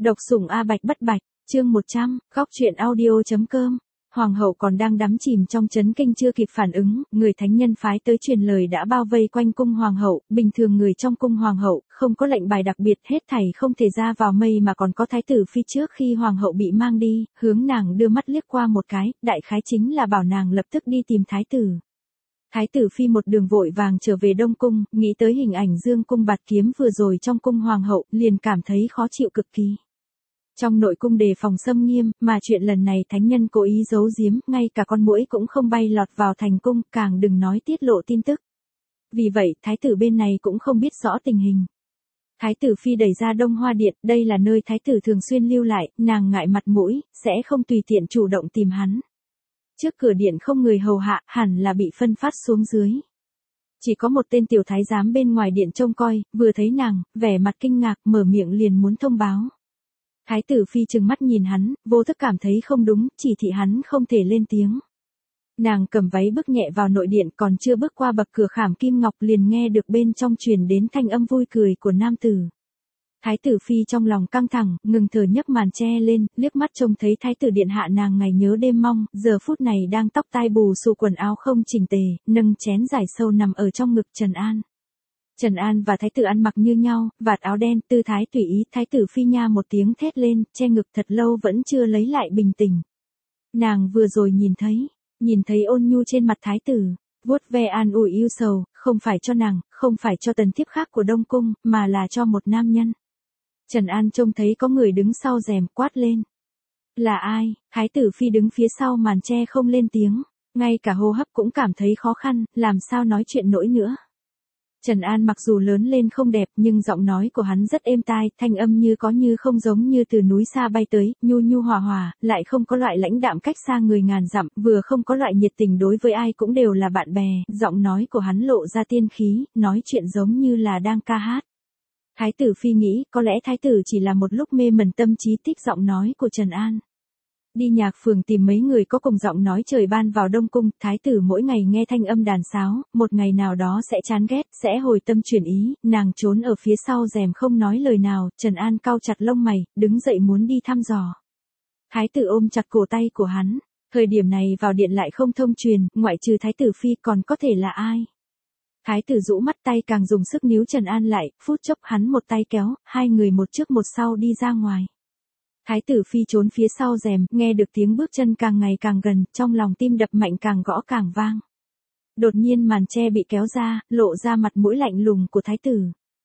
Độc sủng A Bạch bất bạch, chương 100, góc truyện audio.com. Hoàng hậu còn đang đắm chìm trong chấn kinh chưa kịp phản ứng, người thánh nhân phái tới truyền lời đã bao vây quanh cung hoàng hậu, bình thường người trong cung hoàng hậu, không có lệnh bài đặc biệt hết thảy không thể ra vào mây mà còn có thái tử phi trước khi hoàng hậu bị mang đi, hướng nàng đưa mắt liếc qua một cái, đại khái chính là bảo nàng lập tức đi tìm thái tử. Thái tử phi một đường vội vàng trở về Đông Cung, nghĩ tới hình ảnh dương cung bạt kiếm vừa rồi trong cung hoàng hậu, liền cảm thấy khó chịu cực kỳ. Trong nội cung đề phòng xâm nghiêm, mà chuyện lần này thánh nhân cố ý giấu giếm, ngay cả con muỗi cũng không bay lọt vào thành cung, càng đừng nói tiết lộ tin tức. Vì vậy, thái tử bên này cũng không biết rõ tình hình. Thái tử phi đẩy ra Đông Hoa Điện, đây là nơi thái tử thường xuyên lưu lại, nàng ngại mặt mũi, sẽ không tùy tiện chủ động tìm hắn. Trước cửa điện không người hầu hạ, hẳn là bị phân phát xuống dưới. Chỉ có một tên tiểu thái giám bên ngoài điện trông coi, vừa thấy nàng, vẻ mặt kinh ngạc, mở miệng liền muốn thông báo. Thái tử phi trừng mắt nhìn hắn, vô thức cảm thấy không đúng, chỉ thị hắn không thể lên tiếng. Nàng cầm váy bước nhẹ vào nội điện, còn chưa bước qua bậc cửa khảm kim ngọc liền nghe được bên trong truyền đến thanh âm vui cười của nam tử. Thái tử phi trong lòng căng thẳng, ngừng thở nhấc màn che lên, liếc mắt trông thấy thái tử điện hạ nàng ngày nhớ đêm mong, giờ phút này đang tóc tai bù xù quần áo không chỉnh tề, nâng chén giải sâu nằm ở trong ngực Trần An. Trần An và thái tử ăn mặc như nhau, vạt áo đen, tư thái tùy ý, thái tử phi nha một tiếng thét lên, che ngực thật lâu vẫn chưa lấy lại bình tĩnh. Nàng vừa rồi nhìn thấy ôn nhu trên mặt thái tử, vuốt ve an ủi yêu sầu, không phải cho nàng, không phải cho tần thiếp khác của Đông Cung, mà là cho một nam nhân. Trần An trông thấy có người đứng sau rèm quát lên. Là ai? Thái tử phi đứng phía sau màn che không lên tiếng, ngay cả hô hấp cũng cảm thấy khó khăn, làm sao nói chuyện nổi nữa. Trần An mặc dù lớn lên không đẹp nhưng giọng nói của hắn rất êm tai, thanh âm như có như không giống như từ núi xa bay tới, nhu nhu hòa hòa, lại không có loại lãnh đạm cách xa người ngàn dặm, vừa không có loại nhiệt tình đối với ai cũng đều là bạn bè, giọng nói của hắn lộ ra tiên khí, nói chuyện giống như là đang ca hát. Thái tử phi nghĩ, có lẽ thái tử chỉ là một lúc mê mẩn tâm trí thích giọng nói của Trần An. Đi nhạc phường tìm mấy người có cùng giọng nói trời ban vào Đông Cung, thái tử mỗi ngày nghe thanh âm đàn sáo, một ngày nào đó sẽ chán ghét, sẽ hồi tâm chuyển ý, nàng trốn ở phía sau rèm không nói lời nào, Trần An cau chặt lông mày, đứng dậy muốn đi thăm dò. Thái tử ôm chặt cổ tay của hắn, thời điểm này vào điện lại không thông truyền, ngoại trừ thái tử phi còn có thể là ai. Thái tử rũ mắt tay càng dùng sức níu Trần An lại, phút chốc hắn một tay kéo, hai người một trước một sau đi ra ngoài. Thái tử phi trốn phía sau rèm, nghe được tiếng bước chân càng ngày càng gần, trong lòng tim đập mạnh càng gõ càng vang. Đột nhiên màn che bị kéo ra, lộ ra mặt mũi lạnh lùng của thái tử.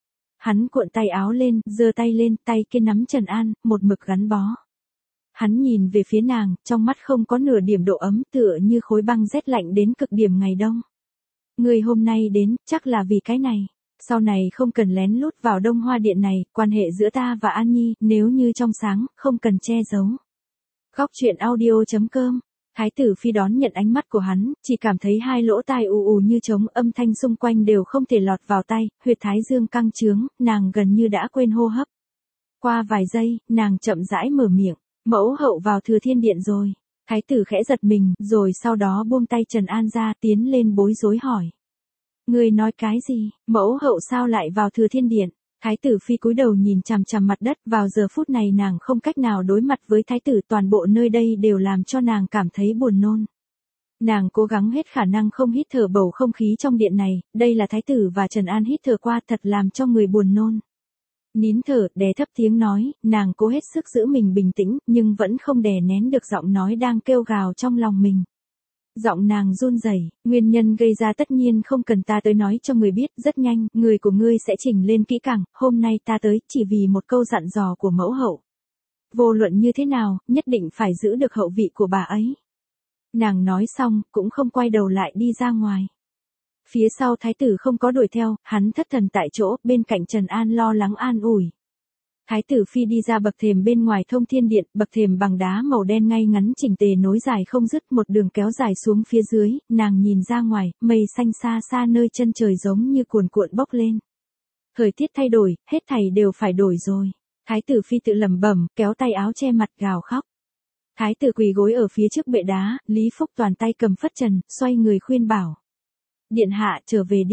Hắn cuộn tay áo lên, giơ tay lên, tay kia nắm Trần An, một mực gắn bó. Hắn nhìn về phía nàng, trong mắt không có nửa điểm độ ấm, tựa như khối băng rét lạnh đến cực điểm ngày đông. Người hôm nay đến, chắc là vì cái này. Sau này không cần lén lút vào Đông Hoa Điện này, quan hệ giữa ta và An Nhi, nếu như trong sáng, không cần che giấu. Góc truyện audio.com. Thái tử phi đón nhận ánh mắt của hắn, chỉ cảm thấy hai lỗ tai ù ù như trống, âm thanh xung quanh đều không thể lọt vào tai, huyệt thái dương căng trướng, nàng gần như đã quên hô hấp. Qua vài giây, nàng chậm rãi mở miệng, mẫu hậu vào Thừa Thiên Điện rồi. Thái tử khẽ giật mình, rồi sau đó buông tay Trần An ra, tiến lên bối rối hỏi. Người nói cái gì, mẫu hậu sao lại vào Thừa Thiên Điện? Thái tử phi cúi đầu nhìn chằm chằm mặt đất, vào giờ phút này nàng không cách nào đối mặt với thái tử, toàn bộ nơi đây đều làm cho nàng cảm thấy buồn nôn. Nàng cố gắng hết khả năng không hít thở bầu không khí trong điện này, đây là thái tử và Trần An hít thở qua thật làm cho người buồn nôn. Nín thở, đè thấp tiếng nói, nàng cố hết sức giữ mình bình tĩnh, nhưng vẫn không đè nén được giọng nói đang kêu gào trong lòng mình. Giọng nàng run rẩy, nguyên nhân gây ra tất nhiên không cần ta tới nói cho người biết, rất nhanh, người của ngươi sẽ chỉnh lên kỹ càng, hôm nay ta tới chỉ vì một câu dặn dò của mẫu hậu. Vô luận như thế nào, nhất định phải giữ được hậu vị của bà ấy. Nàng nói xong, cũng không quay đầu lại đi ra ngoài. Phía sau thái tử không có đuổi theo, hắn thất thần tại chỗ, bên cạnh Trần An lo lắng an ủi. Thái tử phi đi ra bậc thềm bên ngoài Thông Thiên Điện, bậc thềm bằng đá màu đen ngay ngắn chỉnh tề nối dài không dứt, một đường kéo dài xuống phía dưới, nàng nhìn ra ngoài, mây xanh xa xa nơi chân trời giống như cuồn cuộn bốc lên. Thời tiết thay đổi, hết thảy đều phải đổi rồi. Thái tử phi tự lẩm bẩm, kéo tay áo che mặt gào khóc. Thái tử quỳ gối ở phía trước bệ đá, Lý Phúc toàn tay cầm phất trần, xoay người khuyên bảo. Điện hạ trở về đi.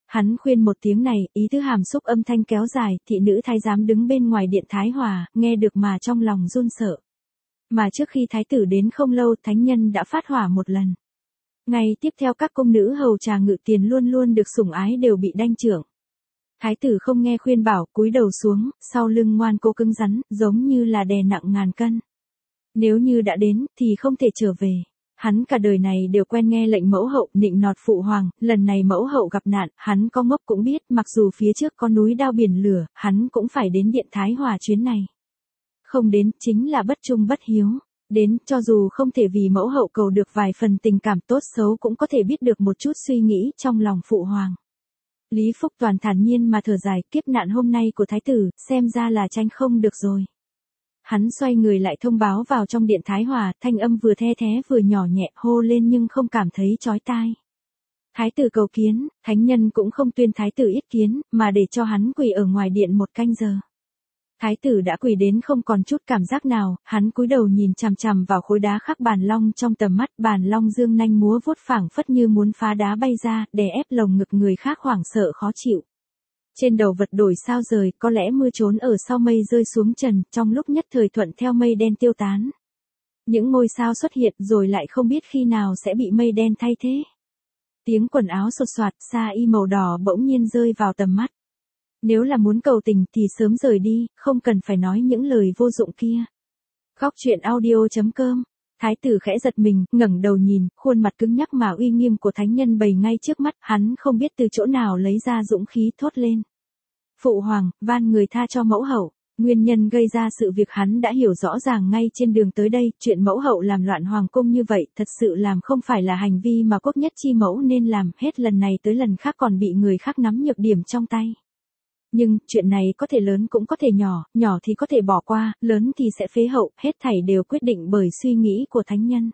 Hắn khuyên một tiếng này, ý tứ hàm xúc âm thanh kéo dài, thị nữ thái giám đứng bên ngoài điện Thái Hòa, nghe được mà trong lòng run sợ. Mà trước khi thái tử đến không lâu, thánh nhân đã phát hỏa một lần. Ngày tiếp theo các công nữ hầu trà ngự tiền luôn luôn được sủng ái đều bị đanh trưởng. Thái tử không nghe khuyên bảo, cúi đầu xuống, sau lưng ngoan cố cứng rắn, giống như là đè nặng ngàn cân. Nếu như đã đến, thì không thể trở về. Hắn cả đời này đều quen nghe lệnh mẫu hậu nịnh nọt phụ hoàng, lần này mẫu hậu gặp nạn, hắn có ngốc cũng biết, mặc dù phía trước có núi đao biển lửa, hắn cũng phải đến điện Thái Hòa chuyến này. Không đến, chính là bất trung bất hiếu. Đến, cho dù không thể vì mẫu hậu cầu được vài phần tình cảm tốt xấu cũng có thể biết được một chút suy nghĩ trong lòng phụ hoàng. Lý Phúc Toàn thản nhiên mà thở dài, kiếp nạn hôm nay của thái tử, xem ra là tránh không được rồi. Hắn xoay người lại thông báo vào trong điện Thái Hòa, thanh âm vừa the thé vừa nhỏ nhẹ hô lên nhưng không cảm thấy chói tai. Thái tử cầu kiến, thánh nhân cũng không tuyên thái tử yết kiến, mà để cho hắn quỳ ở ngoài điện một canh giờ. Thái tử đã quỳ đến không còn chút cảm giác nào, hắn cúi đầu nhìn chằm chằm vào khối đá khắc bàn long trong tầm mắt, bàn long dương nanh múa vuốt phảng phất như muốn phá đá bay ra, đè ép lồng ngực người khác hoảng sợ khó chịu. Trên đầu vật đổi sao rời, có lẽ mưa trốn ở sau mây rơi xuống trần, trong lúc nhất thời thuận theo mây đen tiêu tán. Những ngôi sao xuất hiện rồi lại không biết khi nào sẽ bị mây đen thay thế. Tiếng quần áo sột soạt, sa y màu đỏ bỗng nhiên rơi vào tầm mắt. Nếu là muốn cầu tình thì sớm rời đi, không cần phải nói những lời vô dụng kia. Góc truyện audio.com. Thái tử khẽ giật mình, ngẩng đầu nhìn, khuôn mặt cứng nhắc mà uy nghiêm của thánh nhân bày ngay trước mắt, hắn không biết từ chỗ nào lấy ra dũng khí thốt lên. Phụ hoàng, van người tha cho mẫu hậu. Nguyên nhân gây ra sự việc hắn đã hiểu rõ ràng ngay trên đường tới đây, chuyện mẫu hậu làm loạn hoàng cung như vậy, thật sự làm không phải là hành vi mà quốc nhất chi mẫu nên làm, hết lần này tới lần khác còn bị người khác nắm nhược điểm trong tay. Nhưng, chuyện này có thể lớn cũng có thể nhỏ, nhỏ thì có thể bỏ qua, lớn thì sẽ phế hậu, hết thảy đều quyết định bởi suy nghĩ của thánh nhân.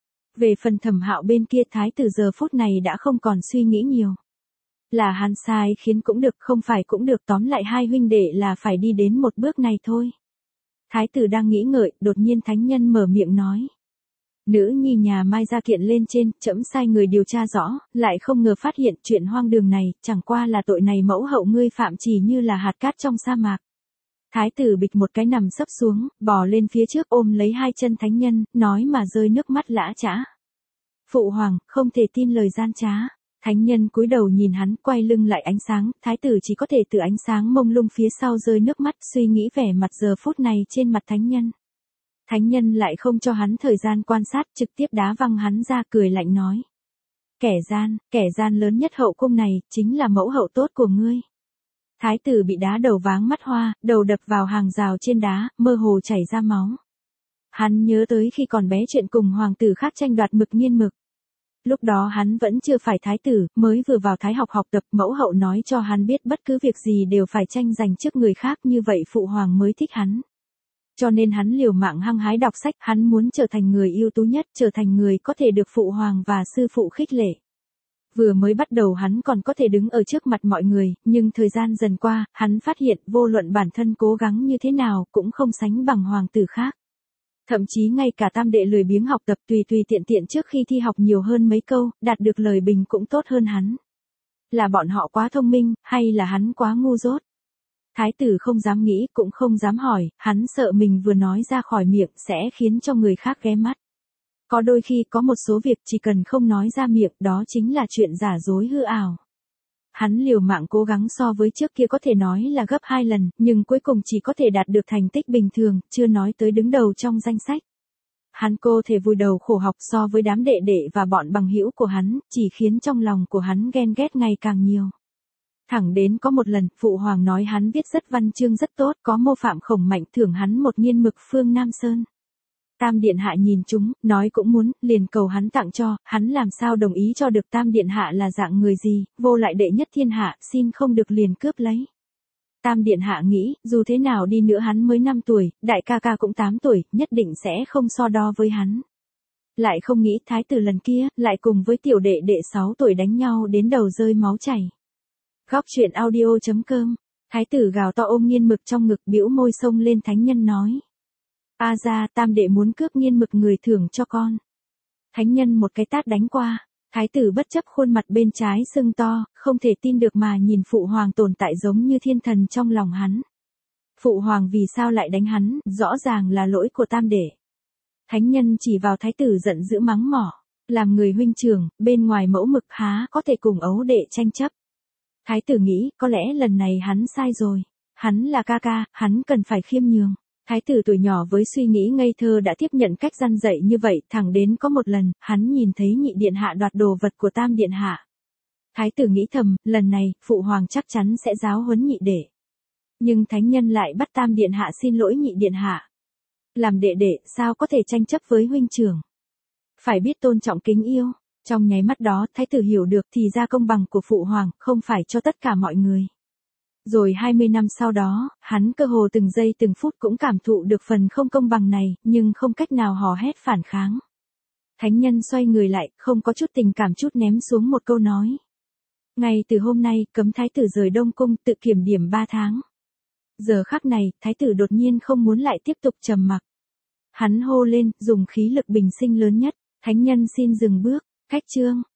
Về phần Thẩm Hạo bên kia, thái tử giờ phút này đã không còn suy nghĩ nhiều. Là hắn sai khiến cũng được, không phải cũng được, tóm lại hai huynh đệ là phải đi đến một bước này thôi. Thái tử đang nghĩ ngợi, đột nhiên thánh nhân mở miệng nói. Nữ nhi nhà Mai ra kiện lên trên, trẫm sai người điều tra rõ, lại không ngờ phát hiện chuyện hoang đường này, chẳng qua là tội này mẫu hậu ngươi phạm chỉ như là hạt cát trong sa mạc. Thái tử bịch một cái nằm sấp xuống, bò lên phía trước ôm lấy hai chân thánh nhân, nói mà rơi nước mắt lã chã. Phụ hoàng, không thể tin lời gian trá. Thánh nhân cúi đầu nhìn hắn, quay lưng lại ánh sáng, thái tử chỉ có thể từ ánh sáng mông lung phía sau rơi nước mắt, suy nghĩ vẻ mặt giờ phút này trên mặt thánh nhân. Thánh nhân lại không cho hắn thời gian quan sát, trực tiếp đá văng hắn ra, cười lạnh nói. Kẻ gian lớn nhất hậu cung này, chính là mẫu hậu tốt của ngươi. Thái tử bị đá đầu váng mắt hoa, đầu đập vào hàng rào trên đá, mơ hồ chảy ra máu. Hắn nhớ tới khi còn bé chuyện cùng hoàng tử khác tranh đoạt mực nghiên mực. Lúc đó hắn vẫn chưa phải thái tử, mới vừa vào thái học học tập, mẫu hậu nói cho hắn biết bất cứ việc gì đều phải tranh giành trước người khác, như vậy phụ hoàng mới thích hắn. Cho nên hắn liều mạng hăng hái đọc sách, hắn muốn trở thành người ưu tú nhất, trở thành người có thể được phụ hoàng và sư phụ khích lệ. Vừa mới bắt đầu hắn còn có thể đứng ở trước mặt mọi người, nhưng thời gian dần qua, hắn phát hiện vô luận bản thân cố gắng như thế nào cũng không sánh bằng hoàng tử khác. Thậm chí ngay cả tam đệ lười biếng học tập tùy tiện trước khi thi học nhiều hơn mấy câu, đạt được lời bình cũng tốt hơn hắn. Là bọn họ quá thông minh, hay là hắn quá ngu dốt? Thái tử không dám nghĩ, cũng không dám hỏi, hắn sợ mình vừa nói ra khỏi miệng sẽ khiến cho người khác ghé mắt. Có đôi khi có một số việc chỉ cần không nói ra miệng, đó chính là chuyện giả dối hư ảo. Hắn liều mạng cố gắng so với trước kia có thể nói là gấp 2 lần, nhưng cuối cùng chỉ có thể đạt được thành tích bình thường, chưa nói tới đứng đầu trong danh sách. Hắn cô thể vùi đầu khổ học so với đám đệ đệ và bọn bằng hữu của hắn, chỉ khiến trong lòng của hắn ghen ghét ngày càng nhiều. Thẳng đến có một lần, phụ hoàng nói hắn viết rất văn chương rất tốt, có mô phạm khổng mạnh, thưởng hắn một nghiên mực phương Nam Sơn. Tam điện hạ nhìn chúng, nói cũng muốn, liền cầu hắn tặng cho, hắn làm sao đồng ý cho được. Tam điện hạ là dạng người gì, vô lại đệ nhất thiên hạ, xin không được liền cướp lấy. Tam điện hạ nghĩ, dù thế nào đi nữa hắn mới 5 tuổi, đại ca ca cũng 8 tuổi, nhất định sẽ không so đo với hắn. Lại không nghĩ thái tử lần kia, lại cùng với tiểu đệ đệ 6 tuổi đánh nhau đến đầu rơi máu chảy. Góc truyện audio.com. Thái tử gào to ôm nghiên mực trong ngực, bĩu môi xông lên thánh nhân nói. A ra, tam đệ muốn cướp nghiên mực người thưởng cho con. Thánh nhân một cái tát đánh qua. Thái tử bất chấp khuôn mặt bên trái sưng to, không thể tin được mà nhìn phụ hoàng tồn tại giống như thiên thần trong lòng hắn. Phụ hoàng vì sao lại đánh hắn, rõ ràng là lỗi của tam đệ. Thánh nhân chỉ vào thái tử giận dữ mắng mỏ, làm người huynh trưởng, bên ngoài mẫu mực há có thể cùng ấu đệ tranh chấp. Thái tử nghĩ, có lẽ lần này hắn sai rồi. Hắn là ca ca, hắn cần phải khiêm nhường. Thái tử tuổi nhỏ với suy nghĩ ngây thơ đã tiếp nhận cách răn dạy như vậy, thẳng đến có một lần, hắn nhìn thấy nhị điện hạ đoạt đồ vật của tam điện hạ. Thái tử nghĩ thầm, lần này, phụ hoàng chắc chắn sẽ giáo huấn nhị đệ. Nhưng thánh nhân lại bắt tam điện hạ xin lỗi nhị điện hạ. Làm đệ đệ, sao có thể tranh chấp với huynh trưởng? Phải biết tôn trọng kính yêu. Trong nháy mắt đó, thái tử hiểu được thì ra công bằng của phụ hoàng, không phải cho tất cả mọi người. Rồi 20 năm sau đó, hắn cơ hồ từng giây từng phút cũng cảm thụ được phần không công bằng này, nhưng không cách nào hò hét phản kháng. Thánh nhân xoay người lại, không có chút tình cảm chút ném xuống một câu nói. Ngay từ hôm nay, cấm thái tử rời Đông Cung, tự kiểm điểm 3 tháng. Giờ khắc này, thái tử đột nhiên không muốn lại tiếp tục trầm mặc. Hắn hô lên, dùng khí lực bình sinh lớn nhất, thánh nhân xin dừng bước, cách chương.